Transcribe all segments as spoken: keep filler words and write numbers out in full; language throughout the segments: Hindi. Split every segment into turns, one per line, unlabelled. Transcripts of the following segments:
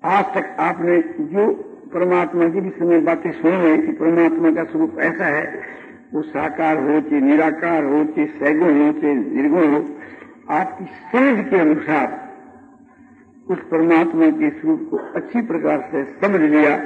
आज तक आपने जो परमात्मा की विषय में बातें सुनी है कि परमात्मा का स्वरूप ऐसा है, वो साकार हो चाहे निराकार हो चाहे सैगुण हो चाहे निर्गुण हो, आपकी समझ के अनुसार उस परमात्मा के स्वरूप को अच्छी प्रकार से समझ लिया,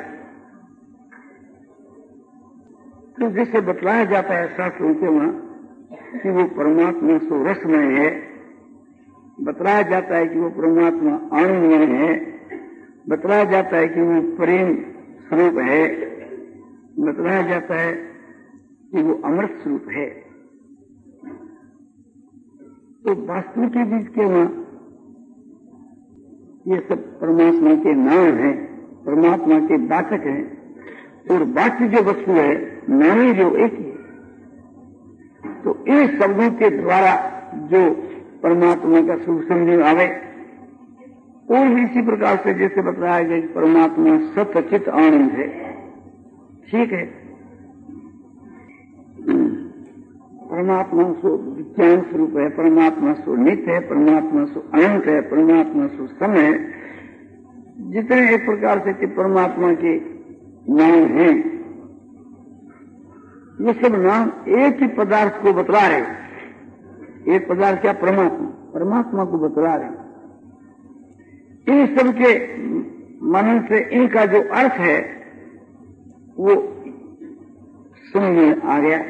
तो जैसे बतलाया जाता है शास्त्रों के वहां कि वो परमात्मा सो रसमय है, बतलाया जाता है कि वो परमात्मा आनंदमय है, बतलाया जाता है कि वो प्रेम स्वरूप है, बतलाया जाता है कि वो अमृत स्वरूप है। तो वास्तु के बीच के वहां ये सब परमात्मा के नाम हैं, परमात्मा के वाचक हैं, और वाच्य जो वस्तु है नामी जो एक ही। तो इन शब्दों के द्वारा जो परमात्मा का स्वरूप समझ में आवे, और भी इसी प्रकार से जैसे बताया गया परमात्मा सतचित आनंद है, ठीक है। परमात्मा सो विज्ञान स्वरूप है, परमात्मा सो नित्य है, परमात्मा सो अनंत है, परमात्मा सो समय है। जितने एक प्रकार से कि परमात्मा के नाम हैं, ये सब नाम एक ही पदार्थ को बतला रहे। एक पदार्थ क्या? परमात्मा, परमात्मा को बतला रहे। इन सब के मनन से इनका जो अर्थ है वो समझ में आ गया,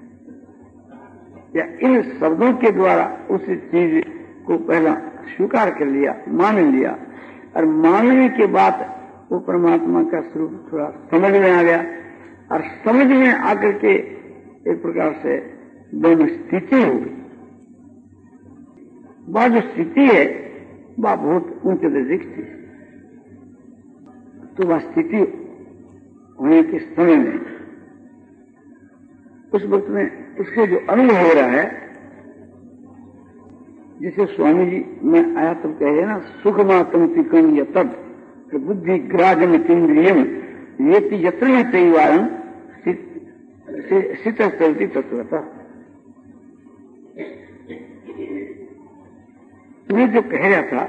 या इन शब्दों के द्वारा उस चीज को पहला स्वीकार कर लिया, मान लिया, और मानने के बाद वो परमात्मा का स्वरूप थोड़ा समझ में आ गया, और समझ में आकर के एक प्रकार से दोनों स्थिति हो गई। वह जो स्थिति है वह बहुत ऊंचे दर्जे की थी। तो वह स्थिति होने के समय में उस वक्त में उसके जो अनुभव हो रहा है, जिसे स्वामी जी में आया तब कह रहे ना, सुखमातम तिकम या तब बुद्धि ग्राजम इंद्रियम ये यत्र में तैवारम सित चलती तत्वता। मैं जो कह रहा था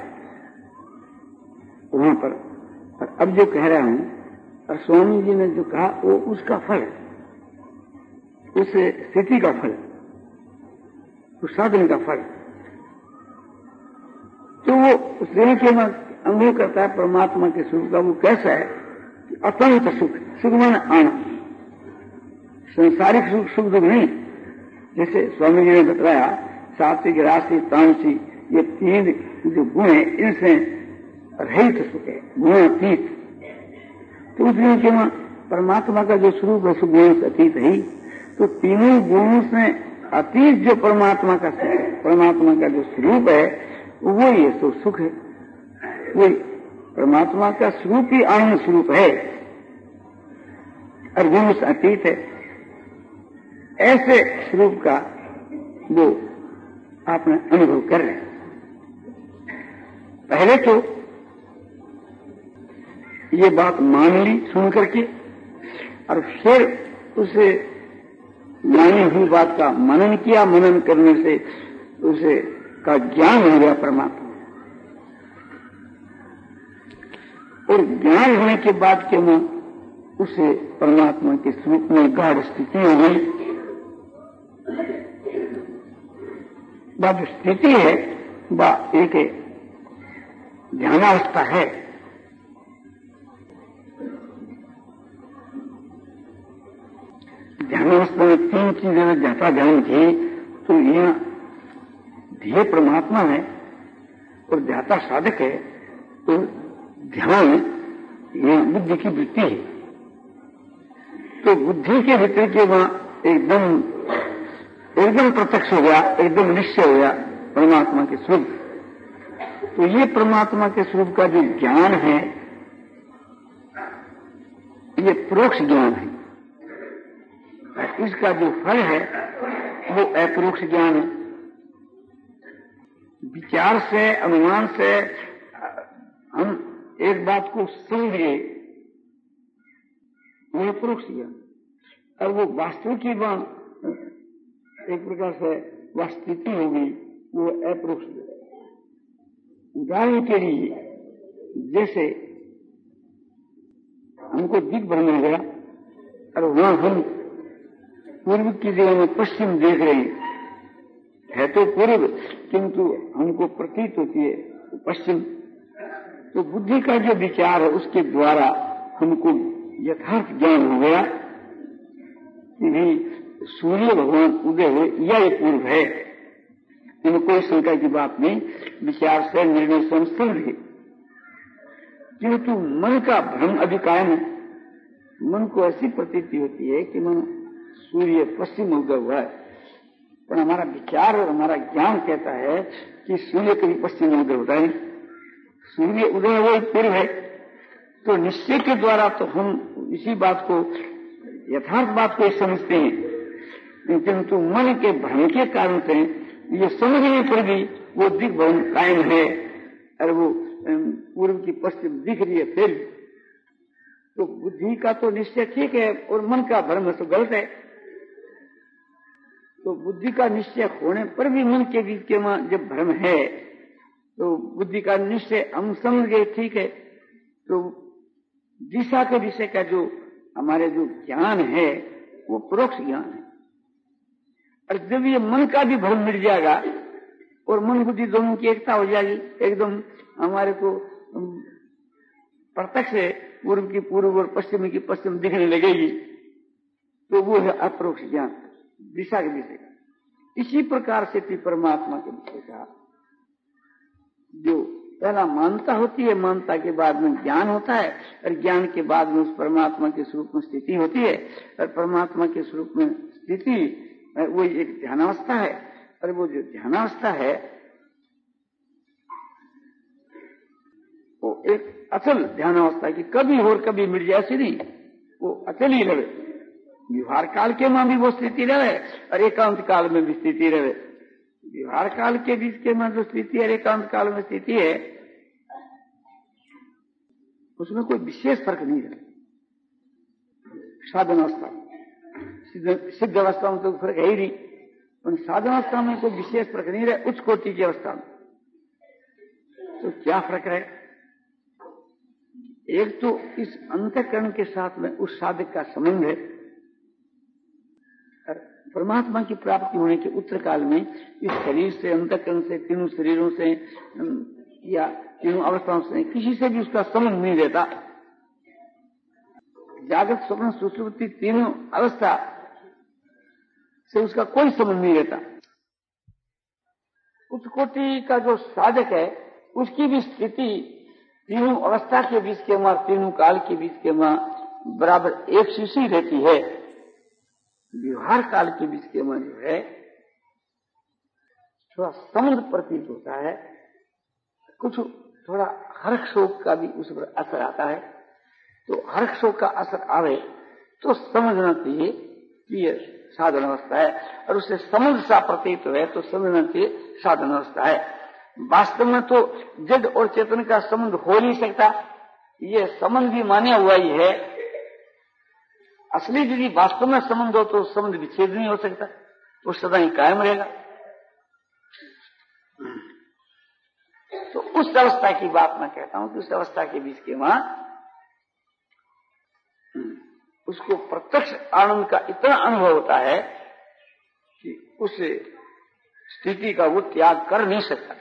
वहां पर, और अब जो कह रहा हूं, और स्वामी जी ने जो कहा वो उसका फल, उस स्थिति का फल, उस साधन का फल। तो वो उस दिन के में अनुभव करता है परमात्मा के सुख का। वो कैसा है? अत्यंत सुख, सुख माने आनंद, संसारिक सुख, सुख दुख नहीं। जैसे स्वामी जी ने बताया सात्विक, राजसिक, तामसिक, ये तीन जो गुण है इनसे रहित सुख है, गुणातीत। तो उस दिन के वहां परमात्मा का जो स्वरूप है सुगुण से अतीत है। तो तीनों गुणों से अतीत जो परमात्मा का सुख है, परमात्मा का जो स्वरूप है वो ये सो सुख है। वो परमात्मा का स्वरूप ही आनंद स्वरूप है और गुण से अतीत है। ऐसे स्वरूप का वो आपने अनुभव कर रहे हैं। पहले तो ये बात मान ली सुन करके, और फिर उसे मानी हुई बात का मनन किया। मनन करने से उसे का ज्ञान हो गया परमात्मा, और ज्ञान होने के बाद के में उसे परमात्मा के स्वरूप में गाढ़ स्थिति हो गई। वह जो स्थिति है वह एक ध्यानावस्था है। ध्यानावस्था में तीन चीजें ज्ञाता ध्यान थी। तो यह ध्येय परमात्मा है और ध्याता साधक है। तो ध्यान यह बुद्धि की वृत्ति है। तो बुद्धि के भीतर के वहां एकदम एकदम प्रत्यक्ष हो गया, एकदम निश्चय हो गया परमात्मा के स्वरूप। तो ये परमात्मा के स्वरूप का जो ज्ञान है ये परोक्ष ज्ञान है। इसका जो फल है वो अपरोक्ष ज्ञान है। विचार से, अनुमान से हम एक बात को समझे, वह परोक्ष ज्ञान। और वो वास्तव की बात एक प्रकार से वह स्थिति होगी, वो अपरोक्ष। उदाहरण के लिए जैसे हमको दिग्भ्रम हो गया और वहां हम पूर्व की जगह में पश्चिम देख रहे हैं, है तो पूर्व किंतु हमको प्रतीत होती है पश्चिम। तो बुद्धि का जो विचार है उसके द्वारा हमको यथार्थ ज्ञान हो गया कि नहीं सूर्य भगवान उदय हुए या ये पूर्व है, इनमें कोई शंका की बात नहीं, विचार से निर्णय से हम समझ गए। किंतु मन का भ्रम अभी कायम है। मन को ऐसी प्रतीति होती है कि मन सूर्य पश्चिम उदय हुआ है, पर हमारा विचार और हमारा ज्ञान कहता है कि सूर्य कभी पश्चिम उदय होता है, सूर्य उदय हुआ पूर्व है। तो निश्चय के द्वारा तो हम इसी बात को यथार्थ बात को समझते हैं, किंतु मन के भ्रम के कारण से ये समझने पर भी वो दिग्भ्रम कायम है और वो पूर्व की पश्चिम दिख रही है। फिर तो बुद्धि का तो निश्चय ठीक है और मन का भ्रम तो गलत है। तो बुद्धि का निश्चय होने पर भी मन के बीच के वहां जब भ्रम है तो बुद्धि का निश्चय हम समझ गए ठीक है। तो दिशा के विषय का जो हमारे जो ज्ञान है वो परोक्ष ज्ञान है। और जब ये मन का भी भ्रम मिट जाएगा और मन बुद्धि दोनों की एकता हो जाएगी, एकदम हमारे को प्रत्यक्ष पूर्व की पूर्व और पश्चिम की पश्चिम दिखने लगेगी, तो वो है अपरोक्ष ज्ञान, दिशा के विषय का। इसी प्रकार से भी परमात्मा के विषय का जो पहला मानता होती है, मानता के बाद में ज्ञान होता है और ज्ञान के बाद में उस परमात्मा के स्वरूप में स्थिति होती है और परमात्मा के स्वरूप में स्थिति वो एक ध्यानावस्था है। और वो जो ध्यानावस्था है वो एक अचल ध्यानावस्था की कभी और कभी मिट जाए ऐसी नहीं, वो अचल ही रहे। व्यवहार काल के में भी वो स्थिति रहे और एकांत काल में भी स्थिति रहे। व्यवहार काल के बीच के में जो स्थिति है, एकांत काल में स्थिति है, उसमें कोई विशेष फर्क नहीं है। साधन अवस्था सिद्ध अवस्था में तो फर्क है ही नहीं, उन साधन अवस्था में कोई विशेष फर्क नहीं रहे। उच्च कोटि की अवस्था में तो क्या फर्क है? एक तो इस अंतःकरण के साथ में उस साधक का संबंध है। परमात्मा की प्राप्ति होने के उत्तर काल में इस शरीर से, अंतःकरण से, तीनों शरीरों से या तीनों अवस्थाओं से किसी से भी उसका संबंध नहीं रहता। जागृत स्वप्न सुषुप्ति तीनों अवस्था से उसका कोई संबंध नहीं रहता। उच्च कोटि का जो साधक है उसकी भी स्थिति तीनों अवस्था के बीच के मां, तीनों काल के बीच के मां बराबर एक सी रहती है। व्यवहार काल के बीच के में जो है थोड़ा संबंध प्रतीत होता है, कुछ थोड़ा हर्ष शोक का भी उस पर असर आता है। तो हर्ष शोक का असर आवे तो समझना चाहिए कि ये साधन अवस्था है, और उससे संबंध सा प्रतीत हुए तो समझना चाहिए साधन अवस्था है। वास्तव में तो जड़ और चेतन का संबंध हो नहीं सकता, ये संबंध भी माने हुआ ही है। असली यदि वास्तव में संबंध हो तो संबंध विच्छेद नहीं हो सकता, वो सदा ही कायम रहेगा। तो उस अवस्था की बात मैं कहता हूं कि उस अवस्था के बीच के वहां उसको प्रत्यक्ष आनंद का इतना अनुभव होता है कि उस स्थिति का वो त्याग कर नहीं सकता।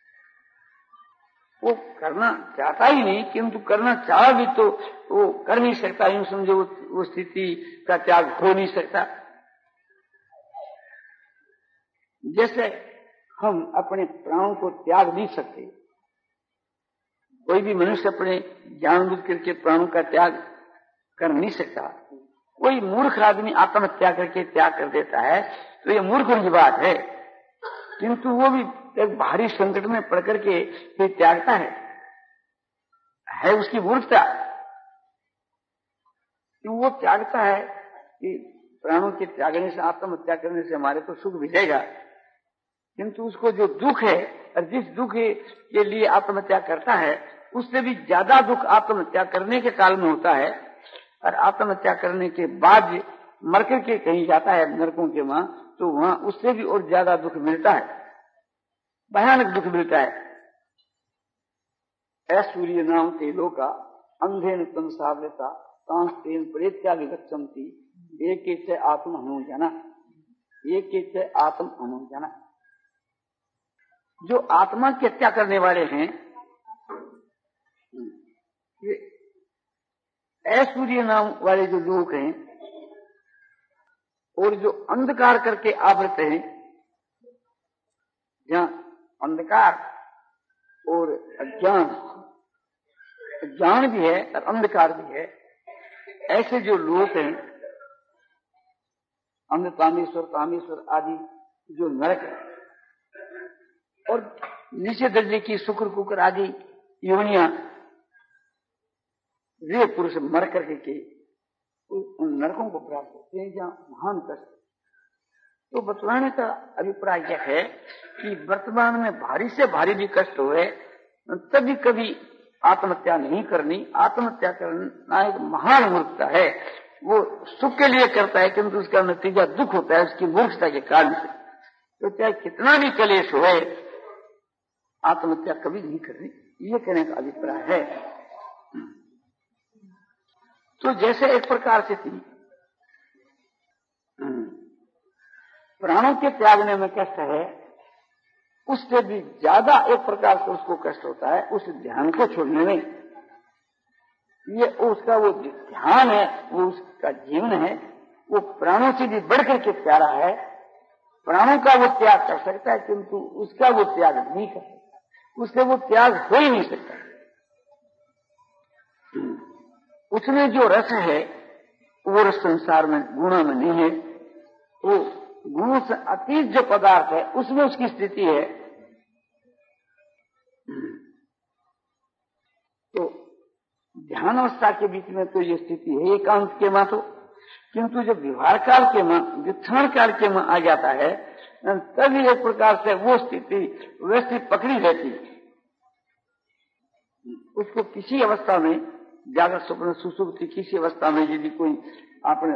वो करना चाहता ही नहीं, किंतु करना चाह भी तो वो कर नहीं सकता। यूं समझो वो स्थिति का त्याग हो नहीं सकता। जैसे हम अपने प्राणों को त्याग नहीं सकते, कोई भी मनुष्य अपने जानबूझ करके प्राणों का त्याग कर नहीं सकता। कोई मूर्ख आदमी आत्महत्या करके त्याग कर देता है तो ये मूर्खों की बात है, किंतु वो भी एक भारी संकट में पड़ करके ये त्यागता है, है उसकी मूर्खता। वो त्यागता है कि प्राणों के त्यागने से, आत्महत्या करने से हमारे को सुख मिलेगा, किंतु उसको जो दुख है और जिस दुख के लिए आत्महत्या करता है उससे भी ज्यादा दुख आत्महत्या करने के काल में होता है। और आत्महत्या करने के बाद मर करके कहीं जाता है नरकों के वहां, तो वहां उससे भी और ज्यादा दुख मिलता है, भयानक दुख मिलता है। ऐ सूर्य नाम तेलो का अंधे न तम सावलेता सांस्तेन प्रेत्याग गच्छन्ति एक आत्म अनुजना, एक आत्म अनुजना। जो आत्मा की हत्या करने वाले हैं ये ऐश्वर्य नाम वाले जो लोग हैं और जो अंधकार करके आवृत हैं, जहां अंधकार और अज्ञान, ज्ञान भी है और अंधकार भी है, ऐसे जो लोग हैं अंधकामेश्वर, कामेश्वर आदि जो नरक है और नीचे दर्जे की शुक्र कुकर आदि योनियां, वे पुरुष मर करके के उन नरकों को प्राप्त होते हैं जहां महान कष्ट। तो बतलाने का अभिप्राय यह है कि वर्तमान में भारी से भारी भी कष्ट हुए तभी कभी आत्महत्या नहीं करनी। आत्महत्या करना एक महान मूर्खता है। वो सुख के लिए करता है किंतु उसका नतीजा दुख होता है उसकी मूर्खता के कारण से। तो चाहे कितना भी कलेश हुए आत्महत्या कभी नहीं करनी, ये कहने का अभिप्राय है। तो जैसे एक प्रकार से थी प्राणों के त्यागने में कष्ट है, उससे भी ज्यादा एक प्रकार से उसको कष्ट होता है उस ध्यान को छोड़ने में। ये उसका वो ध्यान है, वो उसका जीवन है, वो प्राणों से भी बढ़कर के प्यारा है। प्राणों का वो त्याग कर सकता है किंतु उसका वो त्याग नहीं कर सकता, उससे वो त्याग हो ही नहीं सकता। उसमें जो रस है वो रस संसार में गुणों में नहीं है। वो गुणों से अतीत जो पदार्थ है उसमें उसकी स्थिति है। तो ध्यान अवस्था के बीच में तो ये स्थिति है एकांत के मां, तो किंतु जब विहार काल के मां, विक्षण काल के मां आ जाता है तभी एक प्रकार से वो स्थिति वैसी पकड़ी रहती है। उसको किसी अवस्था में जागृत स्वप्न सुसुप्ति किसी अवस्था में यदि कोई आपने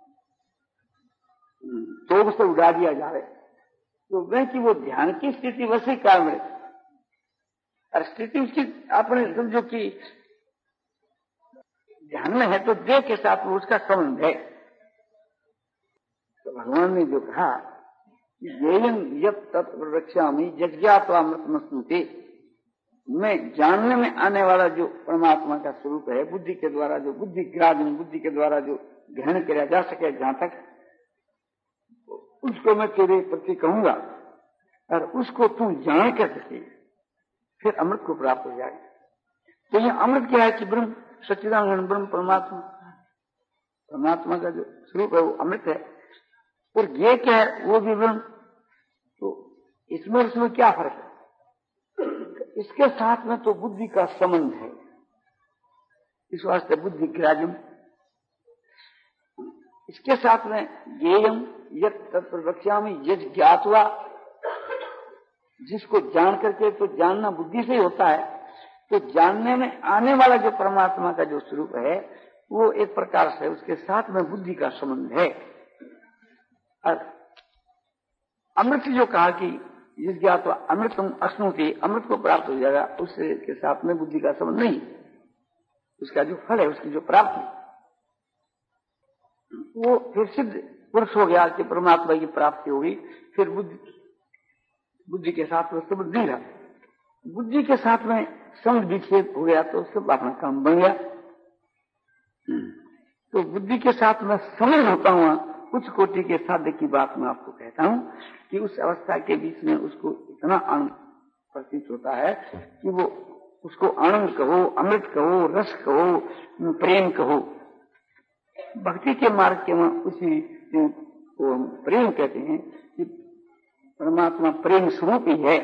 तोड़ से उड़ा दिया जाए तो वह की वो ध्यान की स्थिति वैसे कायम रहती। और स्थिति उसकी आपने समझो कि ध्यान में है तो देह के साथ में उसका संबंध है। तो भगवान ने जो कहा येयं यत् तत् प्रवक्ष्यामि यज्ञात्वामृतमश्नुते, मैं जानने में आने वाला जो परमात्मा का स्वरूप है बुद्धि के द्वारा, जो बुद्धि ग्राह्य बुद्धि के द्वारा जो ग्रहण किया जा सके जहां तक, उसको मैं तेरे प्रति कहूंगा और उसको तू जान कर सके फिर अमृत को प्राप्त हो जाए। तो यह अमृत क्या है कि ब्रह्म सच्चिदानंद ब्रह्म परमात्मा, परमात्मा का जो स्वरूप है वो अमृत है और ये क्या है वो भी ब्रह्म। तो इसमें उसमें क्या फर्क है? इसके साथ में तो बुद्धि का संबंध है, इस वास्ते बुद्धि ग्राह्यम। इसके साथ में ज्ञेयम यत् तत् प्रवक्ष्यामि यज् ज्ञात्वा, जिसको जान करके, तो जानना बुद्धि से ही होता है। तो जानने में आने वाला जो परमात्मा का जो स्वरूप है वो एक प्रकार से उसके साथ में बुद्धि का संबंध है। और अमृत जो कहा कि जिस ज्ञात्वा अमृतम अश्नुते, अमृत को प्राप्त हो जाएगा, उससे के साथ में बुद्धि का संबंध नहीं। उसका जो फल है उसकी जो प्राप्ति वो फिर सिद्ध पुरुष हो गया कि परमात्मा की प्राप्ति होगी। फिर बुद्धि बुद्धि के साथ में संबंध नहीं रहा, बुद्धि के साथ में संबंध विच्छेद हो गया तो सब अपना काम बन गया। तो बुद्धि के साथ में संबंध होता हुआ उच्च कोटि के साध्य की बात मैं आपको कहता हूं कि उस अवस्था के बीच में उसको इतना आनंद प्रतीत होता है कि वो उसको आनंद कहो, अमृत कहो, रस कहो, प्रेम कहो। भक्ति के मार्ग के वहां उसी को प्रेम कहते हैं कि परमात्मा प्रेम स्वरूप ही है।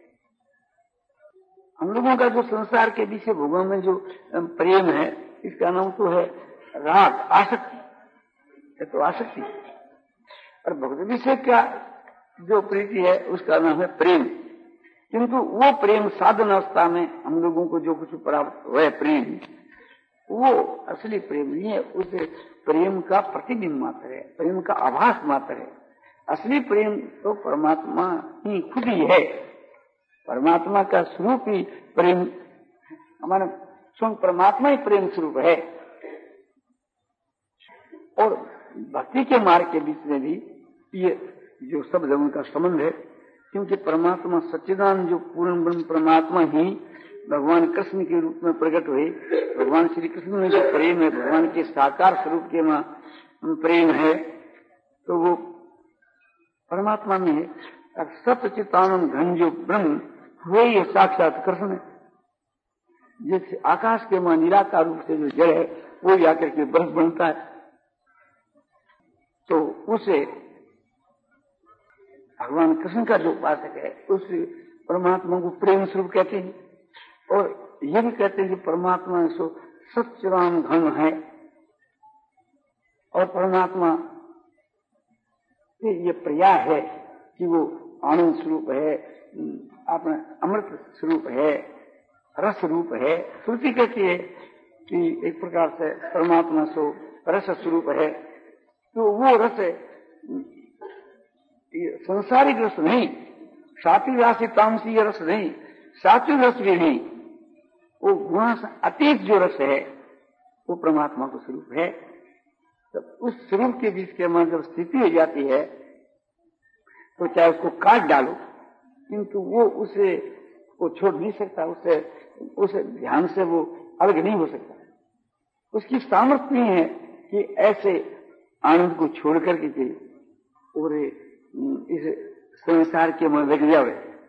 हम लोगों का जो संसार के विषय भोगों में जो प्रेम है इसका नाम तो है राग, आसक्ति, ये तो आसक्ति। और भगवत विषय का जो प्रीति है उसका नाम है प्रेम। किंतु वो प्रेम साधन अवस्था में हम लोगों को जो कुछ प्राप्त हुआ प्रेम, वो असली प्रेम नहीं है, उस प्रेम का प्रतिबिंब मात्र है, प्रेम का आभास मात्र है। असली प्रेम तो परमात्मा ही खुद ही है, परमात्मा का स्वरूप ही प्रेम, हमारा स्वयं परमात्मा ही प्रेम स्वरूप है। भक्ति के मार्ग के बीच में भी ये जो शब्द है उनका संबंध है, क्योंकि परमात्मा सच्चिदानंद जो पूर्ण ब्रह्म परमात्मा ही भगवान कृष्ण के रूप में प्रकट हुए। भगवान श्री कृष्ण में जो प्रेम है, भगवान के साकार स्वरूप के में प्रेम है, तो वो परमात्मा में है। सच्चिदानंद घन जो ब्रह्म हुए ये साक्षात कृष्ण है। जिस आकाश के मां निराकार रूप से जो जड़ है वो जाकर के बर्फ बनता है, तो उसे भगवान कृष्ण का जो उपासक है उस परमात्मा को प्रेम स्वरूप कहते हैं। और यह भी कहते हैं कि परमात्मा सो सच्चिदानंद घन है, और परमात्मा ये प्रयास है कि वो आनंद स्वरूप है, अपना अमृत स्वरूप है, रस रूप है। श्रुति कहती है कि एक प्रकार से परमात्मा सो रस स्वरूप है, तो वो रस संसारिक रस नहीं, सात्विक राशि तामसी रस नहीं, सात्विक रस भी नहीं, वो गुण से अतीत जो रस है वो परमात्मा का स्वरूप है। तो उस स्वरूप के बीच के मन जब स्थिति हो जाती है तो चाहे उसको काट डालो, किंतु वो उसे वो छोड़ नहीं सकता, उसे उस ध्यान से वो अलग नहीं हो सकता। उसकी सामर्थ्य नहीं है कि ऐसे आनंद को छोड़ करके के और इस संसार के मन लग जाए,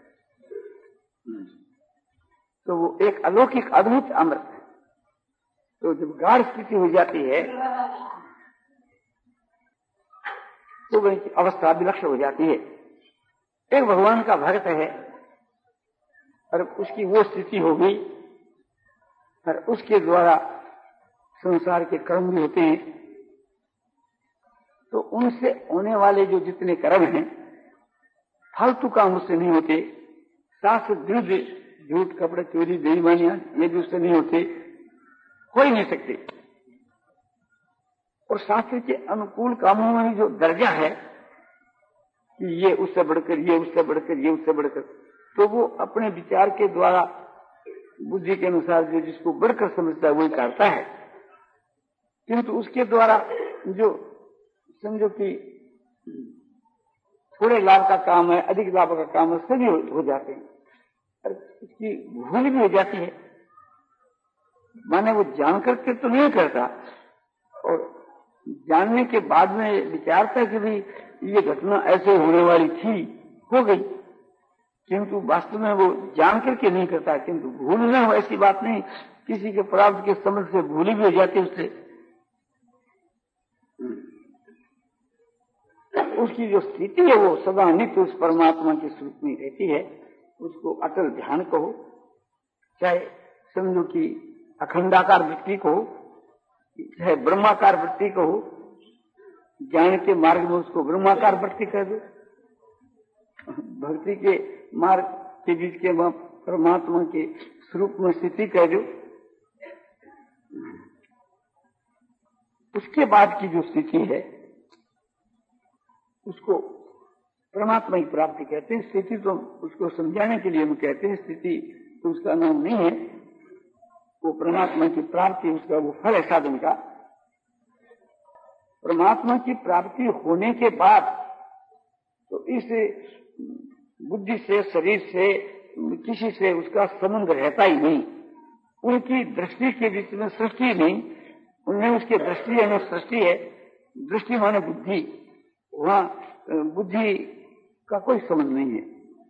तो वो एक अलौकिक अद्भुत अमृत है। तो जब गाढ़ स्थिति हो जाती है तो वह अवस्था विलक्षण हो जाती है। एक भगवान का भक्त है और उसकी वो स्थिति हो गई और उसके द्वारा संसार के कर्म भी होते हैं, तो उनसे होने वाले जो जितने कर्म हैं फालतू काम उससे नहीं होते। शास्त्र विरुद्ध झूठ कपड़े चोरी बेईमानियां ये भी उससे नहीं होते, हो ही नहीं सकते। और शास्त्र के अनुकूल कामों में जो दर्जा है कि ये उससे बढ़कर, ये उससे बढ़कर, ये उससे बढ़कर, तो वो अपने विचार के द्वारा बुद्धि के अनुसार जो जिसको बढ़कर समझता है वही करता है। किंतु उसके द्वारा जो समझो कि थोड़े लाभ का काम है, अधिक लाभ का काम है, सभी हो, हो जाते हैं और उसकी भूल भी हो जाती है। माने वो जान करके तो नहीं करता और जानने के बाद में विचारता कि भाई ये घटना ऐसे होने वाली थी, हो गई, किंतु वास्तव में वो जान करके नहीं करता। किंतु भूलना हो ऐसी बात नहीं, किसी के प्राप्त के समझ से भूली भी हो जाती उससे। उसकी जो स्थिति है वो सदा नित्य उस परमात्मा के स्वरूप में रहती है। उसको अटल ध्यान कहो, चाहे समझो कि अखंडाकार वृत्ति कहो, चाहे ब्रह्माकार वृत्ति कहो, ज्ञान के मार्ग में उसको ब्रह्माकार वृत्ति कह दो, भक्ति के मार्ग के बीच के परमात्मा के स्वरूप में स्थिति कह दो। उसके बाद की जो स्थिति है उसको परमात्मा की प्राप्ति कहते हैं। स्थिति तो उसको समझाने के लिए हम कहते हैं, स्थिति तो उसका नाम नहीं है, वो परमात्मा की प्राप्ति उसका वो फल है साधन का। परमात्मा की प्राप्ति होने के बाद तो इस बुद्धि से, शरीर से, किसी से उसका संबंध रहता ही नहीं। उनकी दृष्टि के बीच में सृष्टि नहीं, उनमें उसकी दृष्टि है, सृष्टि है। दृष्टि माने बुद्धि, वहां बुद्धि का कोई संबंध नहीं है।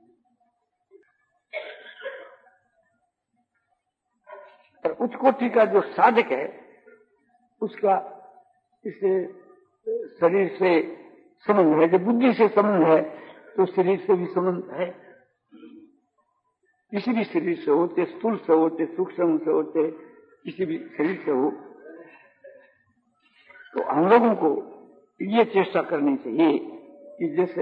और उच्च कोटि का जो साधक है उसका इस शरीर से संबंध है। जब बुद्धि से संबंध है तो शरीर से भी संबंध है। किसी भी शरीर से होते, स्थूल से होते, सूक्ष्म से होते, किसी भी शरीर से हो, तो हम लोगों को ये चेष्टा करनी चाहिए कि जैसे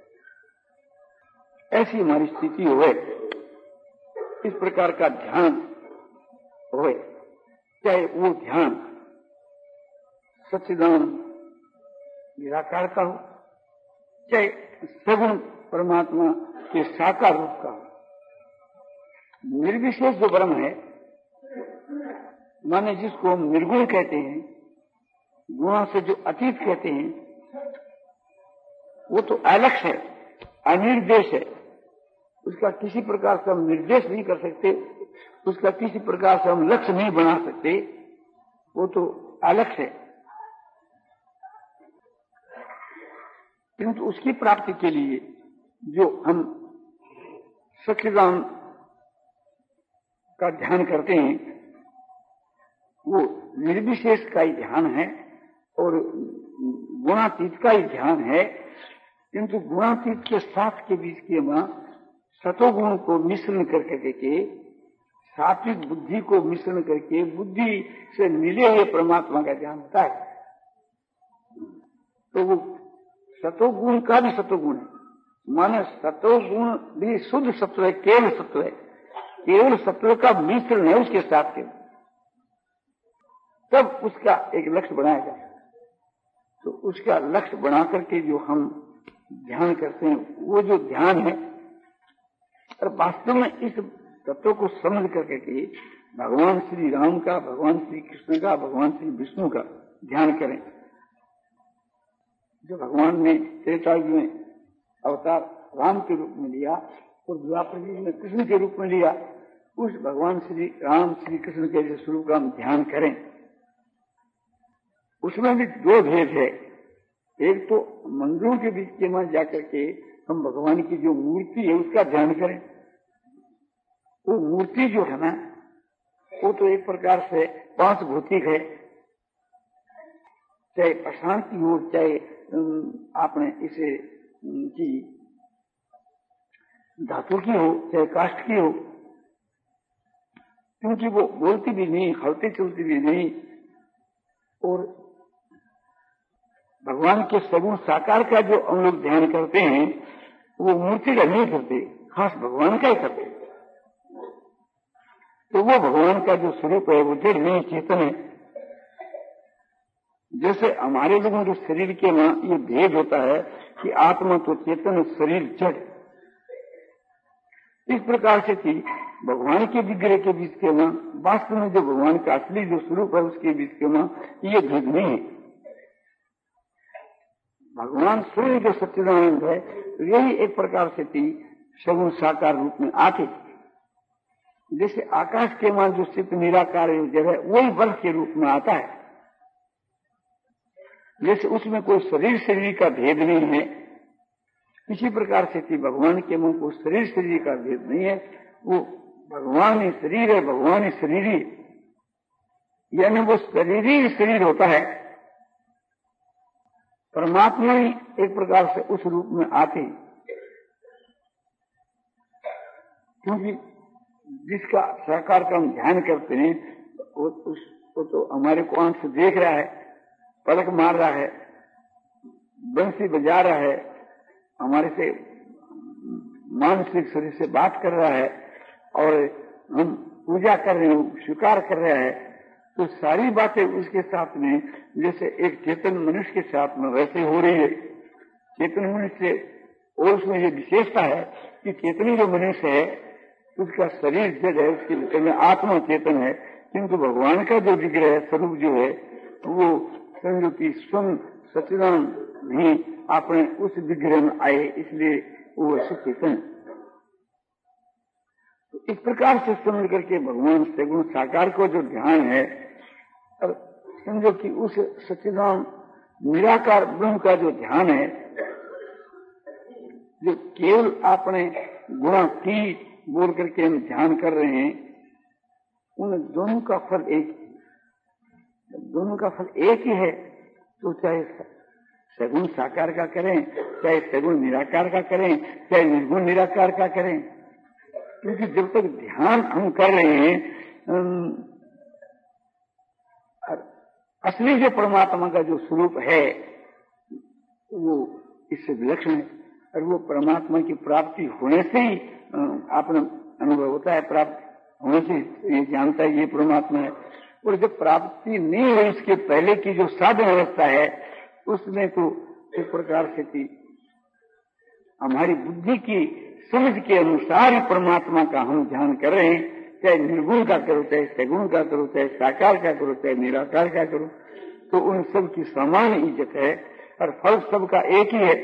ऐसी हमारी स्थिति हो, इस प्रकार का ध्यान हो, चाहे वो ध्यान सच्चिदानंद निराकार का हो, चाहे सगुण परमात्मा के साकार रूप का हो। निर्विशेष जो ब्रह्म है, माने जिसको हम निर्गुण कहते हैं, गुणों से जो अतीत कहते हैं वो तो अलक्ष्य है, अनिर्देश है। उसका किसी प्रकार से हम निर्देश नहीं कर सकते, उसका किसी प्रकार से हम लक्ष्य नहीं बना सकते, वो तो अलक्ष्य है। किंतु उसकी प्राप्ति के लिए जो हम सच्चिदानंद का ध्यान करते हैं वो निर्विशेष का ही ध्यान है और गुणातीत का ही ध्यान है। किंतु गुणातीत के साथ के बीच के वहां सतोगुण को मिश्रण करके के सात्विक बुद्धि को मिश्रण करके बुद्धि से मिले हुए परमात्मा का ध्यान होता है। तो वो सतोगुण का भी सतोगुण है, माने सतोगुण भी शुद्ध सत्व है, केवल सत्व है, केवल सत्व का मिश्रण है उसके साथ के, तब उसका एक लक्ष्य बनाया जाए। तो उसका लक्ष्य बना करके जो हम ध्यान करते हैं वो जो ध्यान है, और वास्तव में इस तत्व को समझ करके के भगवान श्री राम का, भगवान श्री कृष्ण का, भगवान श्री विष्णु का ध्यान करें। जो भगवान ने त्रेता युग में अवतार राम के रूप में लिया और द्वापर युग में कृष्ण के रूप में लिया, उस भगवान श्री राम श्री कृष्ण के जो स्वरूप का हम ध्यान करें। उसमें भी दो भेद है। एक तो मंदिरों के बीच के वहां जाकर के हम भगवान की जो मूर्ति है उसका ध्यान करें। वो मूर्ति जो है ना वो तो एक प्रकार से पांच भौतिक है, चाहे पाषाण की हो, चाहे आपने इसे की धातु की हो, चाहे काष्ठ की हो, क्योंकि वो बोलती भी नहीं, हलती चलती भी नहीं। और भगवान के सगुण साकार का जो हम लोग ध्यान करते हैं वो मूर्ति का नहीं करते, खास भगवान का ही करते। तो वो भगवान का जो स्वरूप है वो जड़ नहीं, चेतन है। जैसे हमारे लोगों के शरीर के वहां ये भेद होता है कि आत्मा तो चेतन, शरीर जड़। इस प्रकार से कि भगवान के विग्रह के बीच के वहां वास्तव में जो भगवान का असली जो स्वरूप है उसके बीच के वहां ये भेद नहीं है। भगवान स्वयं जो सच्चिदानंद है यही एक प्रकार से थी सगुण साकार रूप में आते। जैसे आकाश के वहां जो चित्त निराकार जो है वही बल के रूप में आता है। जैसे उसमें कोई शरीर शरीर का भेद नहीं है, इसी प्रकार से थी भगवान के मुंह को शरीर शरीर का भेद नहीं है। वो भगवान ही शरीर है, भगवान ही शरीरी, यानी वो शरीरी शरीर होता है। परमात्मा ही एक प्रकार से उस रूप में आते, क्योंकि जिसका साकार का हम ध्यान करते हैं वो, उस, वो तो हमारे को आंख से देख रहा है, पलक मार रहा है, बंसी बजा रहा है, हमारे से मानसिक शरीर से बात कर रहा है और हम पूजा कर रहे हैं, स्वीकार कर रहा है। तो सारी बातें उसके साथ में जैसे एक चेतन मनुष्य के साथ में वैसे हो रही है। चेतन मनुष्य और उसमें ये विशेषता है कि चेतनी जो मनुष्य है उसका शरीर जड़ है, उसके विषय में आत्मा चेतन है, किंतु भगवान का जो विग्रह है, स्वरूप जो है वो समझो कि स्वयं सच्चिदानंद नहीं अपने उस विग्रह में आए, इसलिए वो चेतन। तो इस प्रकार से समझ करके भगवान सगुण साकार को जो ध्यान है, और समझो कि उस सच्चिदानंद निराकार ब्रह्म का जो ध्यान है, जो केवल अपने गुणातीत बोल करके हम ध्यान कर रहे हैं, उन दोनों का फल एक, दोनों का फल एक ही है। तो चाहे सगुण साकार का करें, चाहे सगुण निराकार का करें, चाहे निर्गुण निराकार का करें, क्योंकि जब तक ध्यान हम कर रहे हैं असली जो परमात्मा का जो स्वरूप है वो इससे विलक्षण है, और वो परमात्मा की प्राप्ति होने से ही अपना अनुभव होता है, प्राप्त होने से ये जानता है ये परमात्मा है। और जब प्राप्ति नहीं हुई उसके पहले की जो साधन अवस्था है उसमें तो एक प्रकार से थी हमारी बुद्धि की समझ के अनुसार ही परमात्मा का हम ध्यान कर रहे हैं, चाहे निर्गुण का करो, चाहे सगुण का करो, चाहे साकार का करो, चाहे निराकार का करो। तो उन सब की समान इज्जत है और फल सबका एक ही है।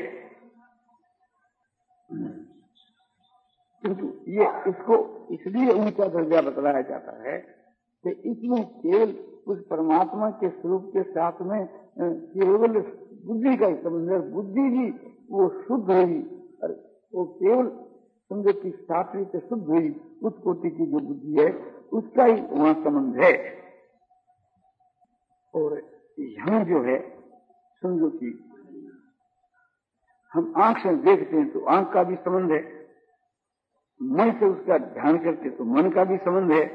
किंतु ये इसको इसलिए ऊंचा दर्जा बतलाया जाता है कि इसमें केवल उस परमात्मा के स्वरूप के साथ में केवल बुद्धि का संबंध है। बुद्धि भी वो शुद्ध हुई और वो केवल समझो की सात्विक से शुद्ध हुई उस कोटि की जो बुद्धि है उसका ही वहां संबंध है। और यहाँ जो है समझो कि हम आंख से देखते हैं तो आंख का भी संबंध है, मन से उसका ध्यान करते तो मन का भी संबंध है।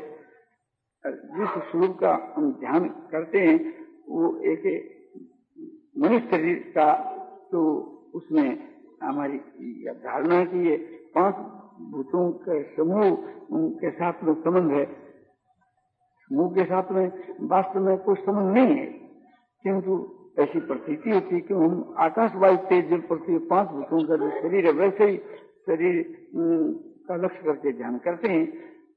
जिस स्वरूप का हम ध्यान करते हैं वो एक मनुष्य शरीर का, तो उसमें हमारी धारणा की ये पांच भूतों के समूह के साथ में संबंध है। समूह के साथ में वास्तव में कोई संबंध नहीं है, किंतु ऐसी प्रतीति होती है कि हम आकाश वायु तेज जल पृथ्वी पांच भूतों का जो शरीर है वैसे ही शरीर का लक्ष्य करके ध्यान करते हैं।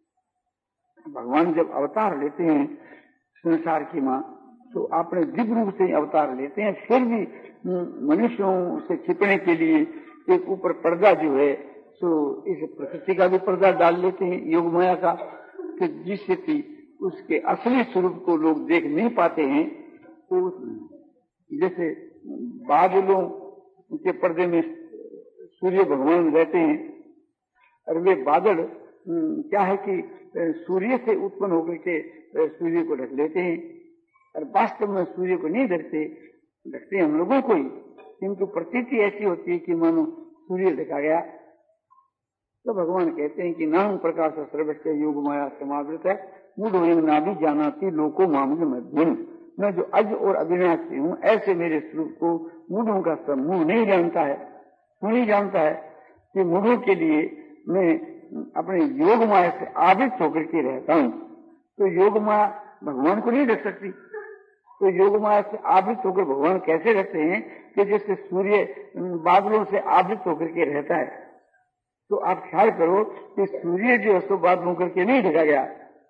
भगवान जब अवतार लेते हैं संसार की माँ तो अपने दिव्य रूप से अवतार लेते हैं, फिर भी मनुष्यों से छिपने के लिए एक ऊपर पर्दा जो है तो इस प्रकृति का भी पर्दा डाल लेते हैं योग माया का, कि जिससे कि उसके असली स्वरूप को लोग देख नहीं पाते हैं। तो जैसे बादलों के पर्दे में सूर्य भगवान रहते हैं और वे बादल क्या है कि सूर्य से उत्पन्न होकर के सूर्य को ढक लेते हैं और वास्तव में सूर्य को नहीं ढकते, ढकते हम लोगों को ही, किंतु प्रतीति ऐसी होती है कि मानो सूर्य ढका गया। तो भगवान कहते हैं कि नाम प्रकाश सर्वस्व योग माया समावृत है, मूढ़ ना भी जानाती लोको मामले मध्यम। मैं जो अज और अविनाशी हूँ ऐसे मेरे स्वरूप को मूढ़ों का समूह नहीं जानता है। क्यों नहीं जानता है? कि मूढ़ों के लिए मैं अपने योग माया से आवृत होकर के रहता हूँ। तो योग माया भगवान को नहीं रख सकती। तो योग माया से आवृत होकर भगवान कैसे रहते हैं कि जैसे सूर्य बादलों से आवृत होकर के रहता है। तो आप ख्याल करो कि सूर्य जो है सो बादलों करके नहीं ढका गया,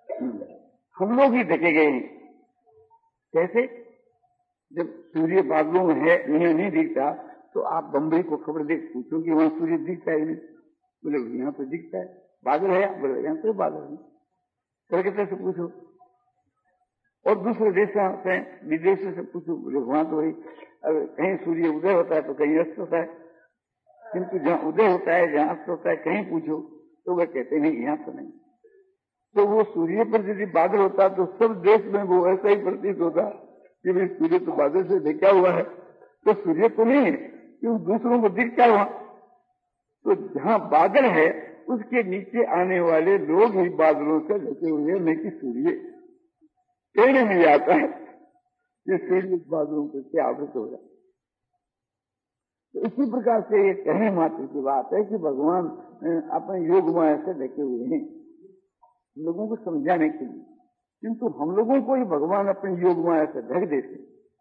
हम लोग ही ढके गए हैं। कैसे? जब सूर्य बादलों में है नहीं, नहीं दिखता तो आप बम्बई को खबर देख पूछो कि वहां सूर्य दिखता है नहीं, बोले यहाँ तो दिखता है। बादल है? बोले यहाँ तो बादल नहीं। कलकत्ता से पूछो और दूसरे देश से विदेश से पूछो, बोले वहां तो वही कहीं सूर्य उदय होता है तो कहीं अस्त होता है, किंतु जहाँ उदय होता है जहाँ अस्त होता है कहीं पूछो तो वह कहते नहीं यहाँ तो नहीं। तो वो सूर्य पर यदि बादल होता तो सब देश में वो ऐसा ही प्रतीत होता कि भाई सूर्य तो बादल से ढका हुआ है, तो सूर्य तो नहीं है, क्यों दूसरों को दिखता हुआ। तो जहाँ बादल है उसके नीचे आने वाले लोग ही बादलों से ढके हुए, नहीं कि सूर्य। कहने नहीं आता है कि सूर्य बादलों से क्या आवृत हो जाए। तो इसी प्रकार से ये कहने मात्र की बात है कि भगवान अपने योग माया से ढके हुए हैं लोगों को समझाने के लिए, किंतु हम लोगों को ही भगवान अपने योग माया से ढक देते।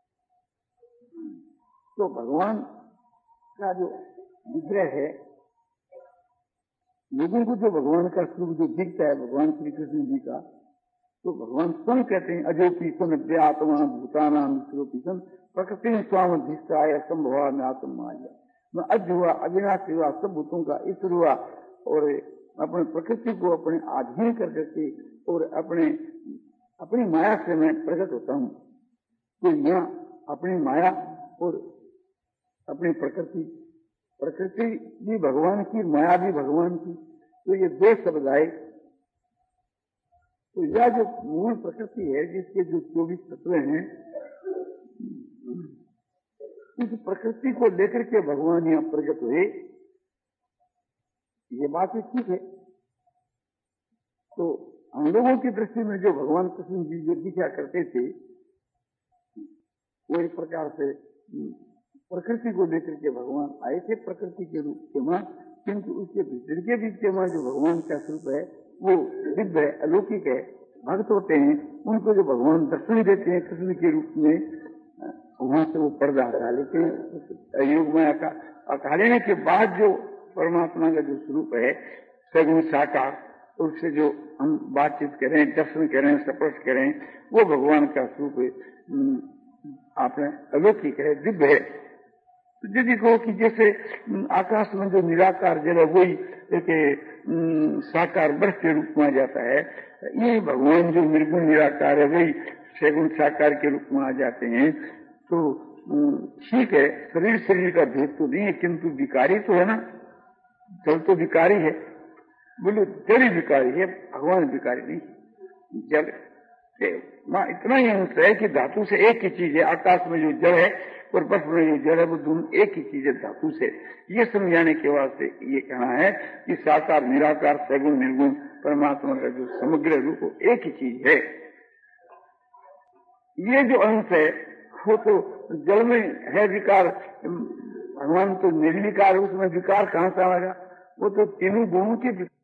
तो भगवान का जो विग्रह है, लोगों को जो भगवान का स्वरूप जो दिखता है भगवान श्री कृष्ण जी का, तो भगवान स्वयं कहते हैं अजोपी सन व्यात्मा भूतानाम स्वरूपीसन प्रकृति स्वामधिष्ठाय संभवा में आत्म माया। मैं अज हुआ, अविनाशी हुआ, सब भूतों का ईश्वर हुआ और अपने प्रकृति को अपने अधीन कर करके और अपने अपनी माया से मैं प्रकट होता हूँ। तो यहाँ अपनी माया और अपनी प्रकृति, प्रकृति भी भगवान की, माया भी भगवान की, तो ये दो शब्द आए। तो यह जो मूल प्रकृति है जिसके जो चौबीस तत्व हैं, इस प्रकृति को लेकर के भगवान यहाँ प्रकट हुए, ये बात ही ठीक है। तो हम लोगों की दृष्टि में जो भगवान कृष्ण जी जो दिखा करते थे वो एक प्रकार से प्रकृति को लेकर के भगवान आए थे प्रकृति के रूप के मां, किंतु उसके भीतर के बीच के मां जो भगवान का स्वरूप है वो दिव्य है, अलौकिक है। भक्त होते हैं उनको जो भगवान दर्शन देते हैं कृष्ण के रूप में, वहां से वो पर्दा हटा लेते हैं योग माया का। हटा लेने के बाद जो परमात्मा का जो स्वरूप है सगुण साकार, उससे जो हम बातचीत करें, दर्शन करें, स्पर्श करें, वो भगवान का स्वरूप आपने अलौकिक है, दिव्य है। तो यदि कहो कि जैसे आकाश में जो निराकार जल है वही एक साकार बर्फ के रूप में आ जाता है, ये भगवान जो निर्गुण निराकार है वही सगुण साकार के रूप में आ जाते हैं। तो ठीक है, शरीर शरीर का भेद तो नहीं है, किंतु विकारी तो है ना। जल तो विकारी है, बोलो जल ही विकारी है, भगवान विकारी नहीं। जल मां इतना ही अंश है कि धातु से एक ही चीज है। आकाश में जो जल है और बर्फ में जो जल है वो दोनों एक ही चीज है, धातु से। ये समझाने के वास्ते ये कहना है कि साकार निराकार सगुण निर्गुण परमात्मा का जो समग्र रूप एक ही चीज है। ये जो अंश है वो तो जल में है विकार, भगवान तो निर्विकार, उसमें विकार कहां से आएगा? वो तो तीनों गुणों के